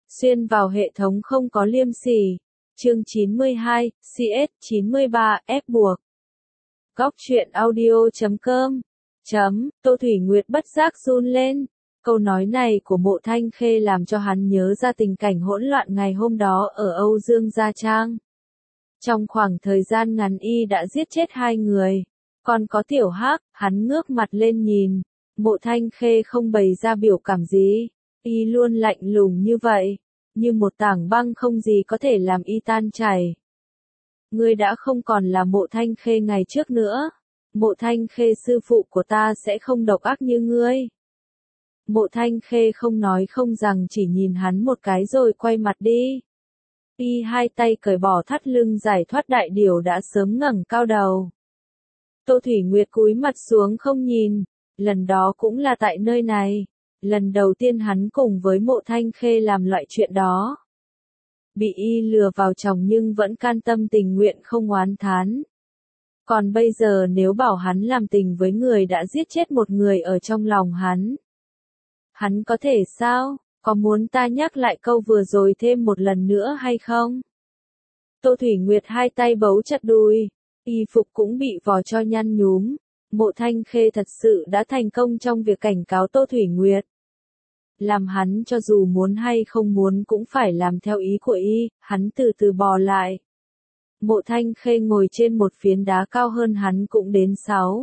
xuyên vào hệ thống không có liêm sỉ. Chương 92, CS93, ép buộc. Góc truyện audio.com. Tô Thủy Nguyệt bất giác run lên. Câu nói này của Mộ Thanh Khê làm cho hắn nhớ ra tình cảnh hỗn loạn ngày hôm đó ở Âu Dương Gia Trang. Trong khoảng thời gian ngắn y đã giết chết 2 người. Còn có Tiểu Hắc, hắn ngước mặt lên nhìn. Mộ Thanh Khê không bày ra biểu cảm gì. Y luôn lạnh lùng như vậy. Như một tảng băng không gì có thể làm y tan chảy. Ngươi đã không còn là Mộ Thanh Khê ngày trước nữa. Mộ Thanh Khê sư phụ của ta sẽ không độc ác như ngươi. Mộ Thanh Khê không nói không rằng chỉ nhìn hắn một cái rồi quay mặt đi. Y hai tay cởi bỏ thắt lưng giải thoát đại điểu đã sớm ngẩng cao đầu. Tô Thủy Nguyệt cúi mặt xuống không nhìn. Lần đó cũng là tại nơi này. Lần đầu tiên hắn cùng với Mộ Thanh Khê làm loại chuyện đó. Bị y lừa vào chồng nhưng vẫn can tâm tình nguyện không oán thán. Còn bây giờ nếu bảo hắn làm tình với người đã giết chết một người ở trong lòng hắn. Hắn có thể sao? Có muốn ta nhắc lại câu vừa rồi thêm một lần nữa hay không? Tô Thủy Nguyệt hai tay bấu chặt đùi. Y phục cũng bị vò cho nhăn nhúm. Mộ Thanh Khê thật sự đã thành công trong việc cảnh cáo Tô Thủy Nguyệt. Làm hắn cho dù muốn hay không muốn cũng phải làm theo ý của y, hắn từ từ bò lại. Mộ Thanh Khê ngồi trên một phiến đá cao hơn hắn cũng đến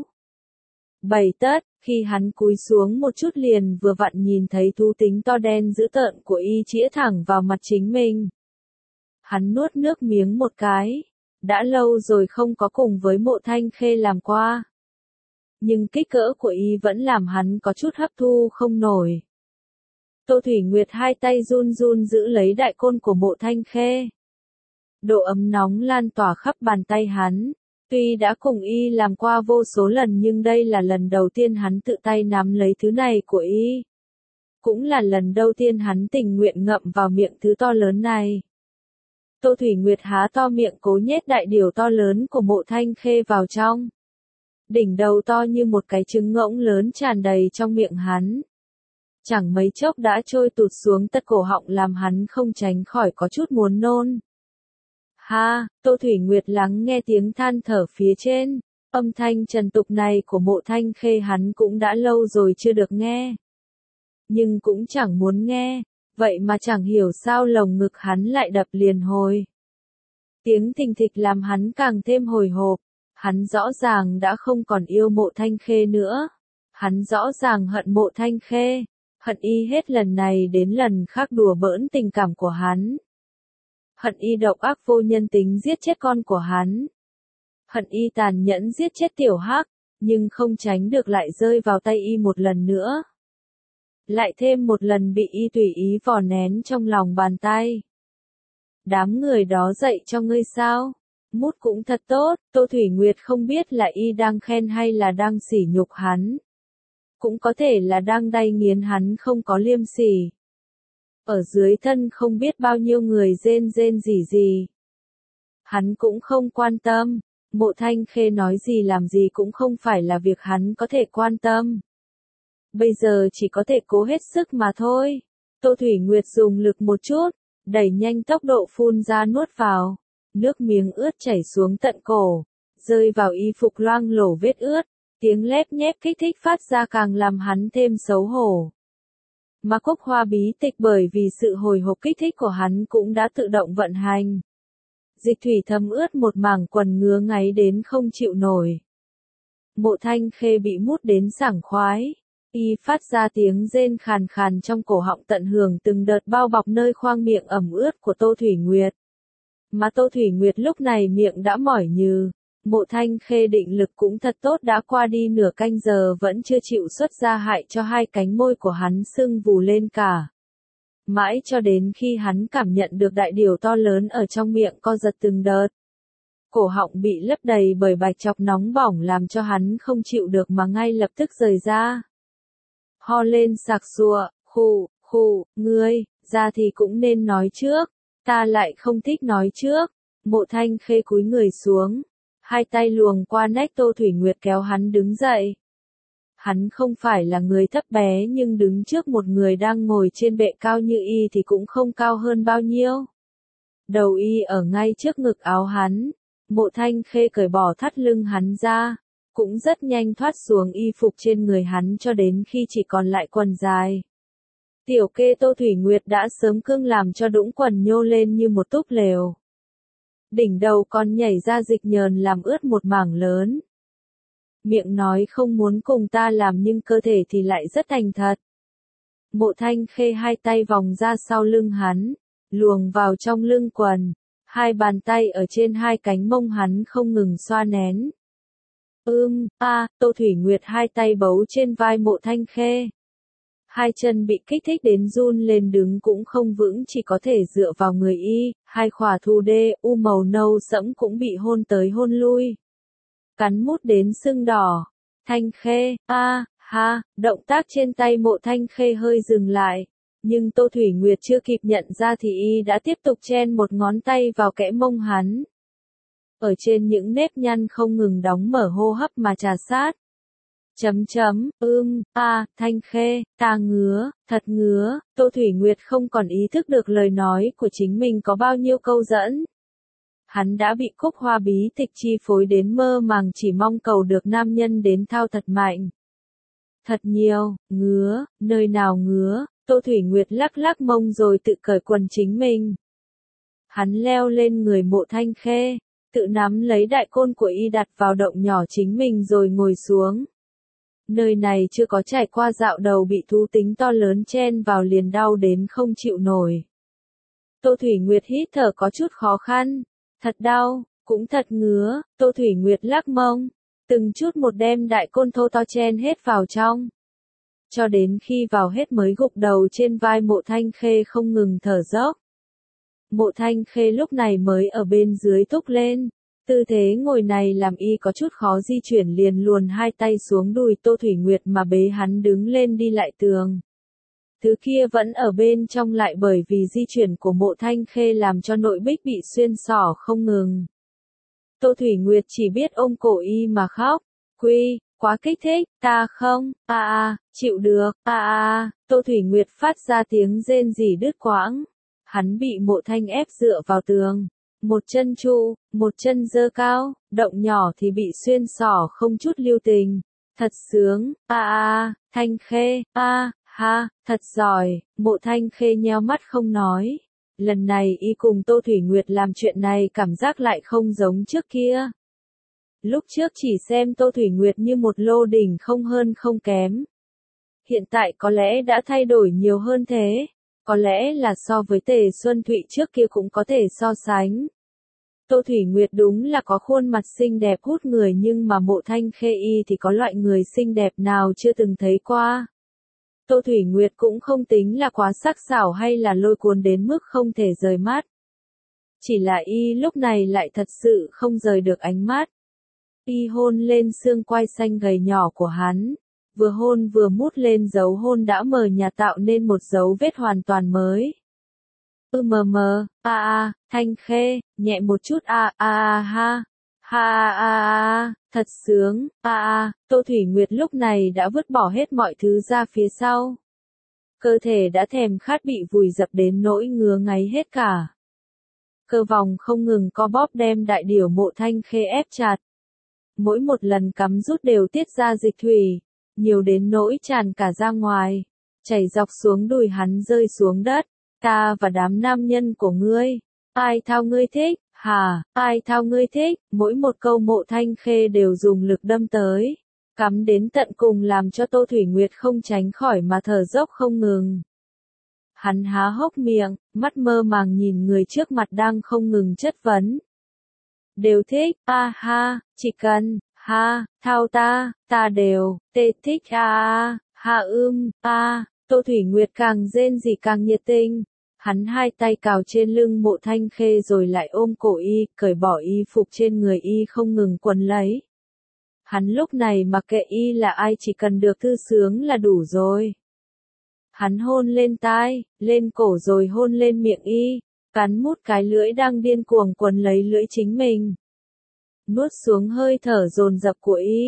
6-7 tấc, khi hắn cúi xuống một chút liền vừa vặn nhìn thấy thú tính to đen dữ tợn của y chĩa thẳng vào mặt chính mình. Hắn nuốt nước miếng một cái, đã lâu rồi không có cùng với Mộ Thanh Khê làm qua. Nhưng kích cỡ của y vẫn làm hắn có chút hấp thu không nổi. Tô Thủy Nguyệt hai tay run run giữ lấy đại côn của Mộ Thanh Khê. Độ ấm nóng lan tỏa khắp bàn tay hắn. Tuy đã cùng y làm qua vô số lần nhưng đây là lần đầu tiên hắn tự tay nắm lấy thứ này của y. Cũng là lần đầu tiên hắn tình nguyện ngậm vào miệng thứ to lớn này. Tô Thủy Nguyệt há to miệng cố nhét đại điểu to lớn của Mộ Thanh Khê vào trong. Đỉnh đầu to như một cái trứng ngỗng lớn tràn đầy trong miệng hắn. Chẳng mấy chốc đã trôi tụt xuống tận cổ họng làm hắn không tránh khỏi có chút muốn nôn. Ha, Tô Thủy Nguyệt lắng nghe tiếng than thở phía trên. Âm thanh trần tục này của Mộ Thanh Khê hắn cũng đã lâu rồi chưa được nghe. Nhưng cũng chẳng muốn nghe, vậy mà chẳng hiểu sao lồng ngực hắn lại đập liền hồi. Tiếng thình thịch làm hắn càng thêm hồi hộp. Hắn rõ ràng đã không còn yêu Mộ Thanh Khê nữa. Hắn rõ ràng hận Mộ Thanh Khê. Hận y hết lần này đến lần khác đùa bỡn tình cảm của hắn. Hận y độc ác vô nhân tính giết chết con của hắn. Hận y tàn nhẫn giết chết Tiểu Hắc, nhưng không tránh được lại rơi vào tay y một lần nữa. Lại thêm một lần bị y tùy ý vò nén trong lòng bàn tay. Đám người đó dạy cho ngươi sao? Mút cũng thật tốt, Tô Thủy Nguyệt không biết là y đang khen hay là đang sỉ nhục hắn. Cũng có thể là đang đay nghiến hắn không có liêm sỉ. Ở dưới thân không biết bao nhiêu người rên rên rỉ gì. Hắn cũng không quan tâm. Mộ Thanh Khê nói gì làm gì cũng không phải là việc hắn có thể quan tâm. Bây giờ chỉ có thể cố hết sức mà thôi. Tô Thủy Nguyệt dùng lực một chút, đẩy nhanh tốc độ phun ra nuốt vào. Nước miếng ướt chảy xuống tận cổ, rơi vào y phục loang lổ vết ướt. Tiếng lép nhép kích thích phát ra càng làm hắn thêm xấu hổ. Mà cúc hoa bí tịch bởi vì sự hồi hộp kích thích của hắn cũng đã tự động vận hành. Dịch thủy thấm ướt một mảng quần ngứa ngáy đến không chịu nổi. Mộ Thanh Khê bị mút đến sảng khoái. Y phát ra tiếng rên khàn khàn trong cổ họng tận hưởng từng đợt bao bọc nơi khoang miệng ẩm ướt của Tô Thủy Nguyệt. Mà Tô Thủy Nguyệt lúc này miệng đã mỏi nhừ. Mộ Thanh Khê định lực cũng thật tốt đã qua đi nửa canh giờ vẫn chưa chịu xuất ra hại cho hai cánh môi của hắn sưng vù lên cả. Mãi cho đến khi hắn cảm nhận được đại điểu to lớn ở trong miệng co giật từng đợt. Cổ họng bị lấp đầy bởi bạch chọc nóng bỏng làm cho hắn không chịu được mà ngay lập tức rời ra. Ho lên sặc sụa, khụ, ngươi, ra thì cũng nên nói trước, ta lại không thích nói trước. Mộ Thanh Khê cúi người xuống. Hai tay luồng qua nách Tô Thủy Nguyệt kéo hắn đứng dậy. Hắn không phải là người thấp bé nhưng đứng trước một người đang ngồi trên bệ cao như y thì cũng không cao hơn bao nhiêu. Đầu y ở ngay trước ngực áo hắn, Mộ Thanh Khê cởi bỏ thắt lưng hắn ra, cũng rất nhanh thoát xuống y phục trên người hắn cho đến khi chỉ còn lại quần dài. Tiểu kê Tô Thủy Nguyệt đã sớm cương làm cho đũng quần nhô lên như một túp lều. Đỉnh đầu còn nhảy ra dịch nhờn làm ướt một mảng lớn. Miệng nói không muốn cùng ta làm nhưng cơ thể thì lại rất thành thật. Mộ Thanh Khê hai tay vòng ra sau lưng hắn, luồng vào trong lưng quần, hai bàn tay ở trên hai cánh mông hắn không ngừng xoa nén. Tô Thủy Nguyệt hai tay bấu trên vai Mộ Thanh Khê. Hai chân bị kích thích đến run lên đứng cũng không vững chỉ có thể dựa vào người y, hai khỏa thù đê, màu nâu sẫm cũng bị hôn tới hôn lui. Cắn mút đến sưng đỏ. Thanh Khê, động tác trên tay Mộ Thanh Khê hơi dừng lại. Nhưng Tô Thủy Nguyệt chưa kịp nhận ra thì y đã tiếp tục chen một ngón tay vào kẽ mông hắn. Ở trên những nếp nhăn không ngừng đóng mở hô hấp mà trà sát. Thanh Khê, ta ngứa, thật ngứa, Tô Thủy Nguyệt không còn ý thức được lời nói của chính mình có bao nhiêu câu dẫn. Hắn đã bị cúc hoa bí tịch chi phối đến mơ màng chỉ mong cầu được nam nhân đến thao thật mạnh. Thật nhiều, ngứa, nơi nào ngứa, Tô Thủy Nguyệt lắc lắc mông rồi tự cởi quần chính mình. Hắn leo lên người Mộ Thanh Khê, tự nắm lấy đại côn của y đặt vào động nhỏ chính mình rồi ngồi xuống. Nơi này chưa có trải qua dạo đầu bị thú tính to lớn chen vào liền đau đến không chịu nổi. Tô Thủy Nguyệt hít thở có chút khó khăn. Thật đau, cũng thật ngứa, Tô Thủy Nguyệt lắc mông, từng chút một đem đại côn thô to chen hết vào trong. Cho đến khi vào hết mới gục đầu trên vai Mộ Thanh Khê không ngừng thở dốc. Mộ Thanh Khê lúc này mới ở bên dưới thúc lên. Tư thế ngồi này làm y có chút khó di chuyển liền luồn hai tay xuống đùi Tô Thủy Nguyệt mà bế hắn đứng lên đi lại tường. Thứ kia vẫn ở bên trong lại bởi vì di chuyển của Mộ Thanh Khê làm cho nội bích bị xuyên xỏ không ngừng. Tô Thủy Nguyệt chỉ biết ôm cổ y mà khóc. Quá kích thích, ta không, chịu được, Tô Thủy Nguyệt phát ra tiếng rên rỉ đứt quãng. Hắn bị Mộ Thanh ép dựa vào tường. Một chân trụ, một chân giơ cao, động nhỏ thì bị xuyên xỏ không chút lưu tình. Thật sướng, Thanh Khê, thật giỏi, Mộ Thanh Khê nheo mắt không nói. Lần này y cùng Tô Thủy Nguyệt làm chuyện này cảm giác lại không giống trước kia. Lúc trước chỉ xem Tô Thủy Nguyệt như một lô đỉnh không hơn không kém. Hiện tại có lẽ đã thay đổi nhiều hơn thế. Có lẽ là so với Tề Xuân Thụy trước kia cũng có thể so sánh. Tô Thủy Nguyệt đúng là có khuôn mặt xinh đẹp hút người nhưng mà Mộ Thanh Khê y thì có loại người xinh đẹp nào chưa từng thấy qua. Tô Thủy Nguyệt cũng không tính là quá sắc sảo hay là lôi cuốn đến mức không thể rời mắt. Chỉ là y lúc này lại thật sự không rời được ánh mắt. Y hôn lên xương quai xanh gầy nhỏ của hắn. Vừa hôn vừa mút lên dấu hôn đã mờ nhạt tạo nên một dấu vết hoàn toàn mới. Thanh Khê, nhẹ một chút thật sướng, Tô Thủy Nguyệt lúc này đã vứt bỏ hết mọi thứ ra phía sau. Cơ thể đã thèm khát bị vùi dập đến nỗi ngứa ngáy hết cả. Cơ vòng không ngừng co bóp đem đại điểu Mộ Thanh Khê ép chặt. Mỗi một lần cắm rút đều tiết ra dịch thủy, nhiều đến nỗi tràn cả ra ngoài, chảy dọc xuống đùi hắn rơi xuống đất. Ta và đám nam nhân của ngươi, ai thao ngươi thích, ai thao ngươi thích, mỗi một câu Mộ Thanh Khê đều dùng lực đâm tới, cắm đến tận cùng làm cho Tô Thủy Nguyệt không tránh khỏi mà thở dốc không ngừng. Hắn há hốc miệng, mắt mơ màng nhìn người trước mặt đang không ngừng chất vấn. Đều thích, chỉ cần, thao ta đều, thích Tô Thủy Nguyệt càng rên rỉ càng nhiệt tình. Hắn hai tay cào trên lưng Mộ Thanh Khê rồi lại ôm cổ y, cởi bỏ y phục trên người y không ngừng quấn lấy. Hắn lúc này mặc kệ y là ai chỉ cần được thư sướng là đủ rồi. Hắn hôn lên tai, lên cổ rồi hôn lên miệng y, cắn mút cái lưỡi đang điên cuồng quấn lấy lưỡi chính mình. Nuốt xuống hơi thở dồn dập của y,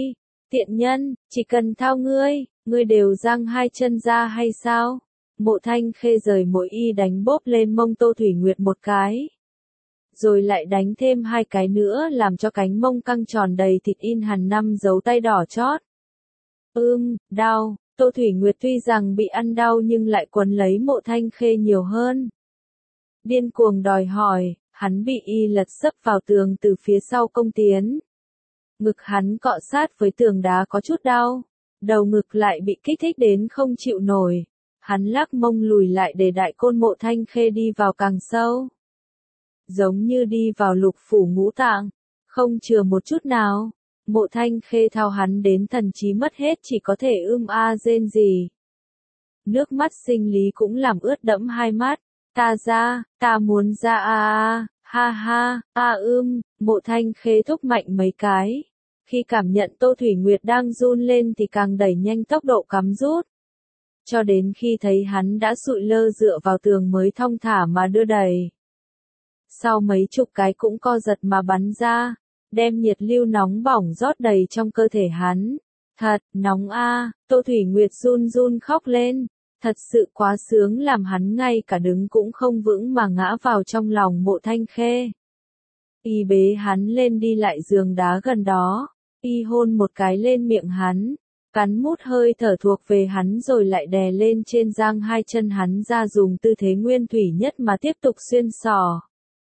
Tiện nhân, chỉ cần thao ngươi đều giang hai chân ra hay sao? Mộ Thanh Khê rời mỗi y đánh bốp lên mông Tô Thủy Nguyệt một cái. Rồi lại đánh thêm 2 cái nữa làm cho cánh mông căng tròn đầy thịt in hằn 5 dấu tay đỏ chót. Đau, Tô Thủy Nguyệt tuy rằng bị ăn đau nhưng lại quấn lấy Mộ Thanh Khê nhiều hơn. Điên cuồng đòi hỏi, hắn bị y lật sấp vào tường từ phía sau công tiến. Ngực hắn cọ sát với tường đá có chút đau, đầu ngực lại bị kích thích đến không chịu nổi. Hắn lắc mông lùi lại để đại côn Mộ Thanh Khê đi vào càng sâu. Giống như đi vào lục phủ ngũ tạng, không chừa một chút nào. Mộ Thanh Khê thao hắn đến thần trí mất hết chỉ có thể rên rỉ. Nước mắt sinh lý cũng làm ướt đẫm hai mắt. Ta muốn ra ha ha, Mộ Thanh Khê thúc mạnh mấy cái. Khi cảm nhận Tô Thủy Nguyệt đang run lên thì càng đẩy nhanh tốc độ cắm rút. Cho đến khi thấy hắn đã sụi lơ dựa vào tường mới thong thả mà đưa đẩy. Sau mấy chục cái cũng co giật mà bắn ra, đem nhiệt lưu nóng bỏng rót đầy trong cơ thể hắn. Thật, nóng Tô Thủy Nguyệt run run khóc lên. Thật sự quá sướng làm hắn ngay cả đứng cũng không vững mà ngã vào trong lòng Mộ Thanh Khê. Y bế hắn lên đi lại giường đá gần đó, y hôn một cái lên miệng hắn, cắn mút hơi thở thuộc về hắn rồi lại đè lên trên giang hai chân hắn ra dùng tư thế nguyên thủy nhất mà tiếp tục xuyên sỏ.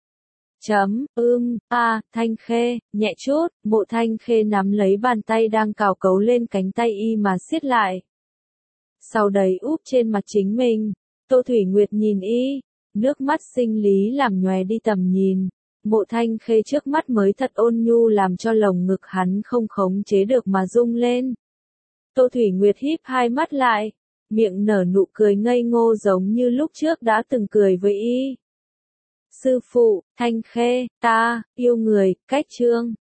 Thanh Khê, nhẹ chút, Mộ Thanh Khê nắm lấy bàn tay đang cào cấu lên cánh tay y mà siết lại. Sau đấy úp trên mặt chính mình, Tô Thủy Nguyệt nhìn y, nước mắt sinh lý làm nhòe đi tầm nhìn. Mộ Thanh Khê trước mắt mới thật ôn nhu làm cho lồng ngực hắn không khống chế được mà rung lên. Tô Thủy Nguyệt híp hai mắt lại, miệng nở nụ cười ngây ngô giống như lúc trước đã từng cười với y. Sư phụ, Thanh Khê, ta, yêu người, cách chương.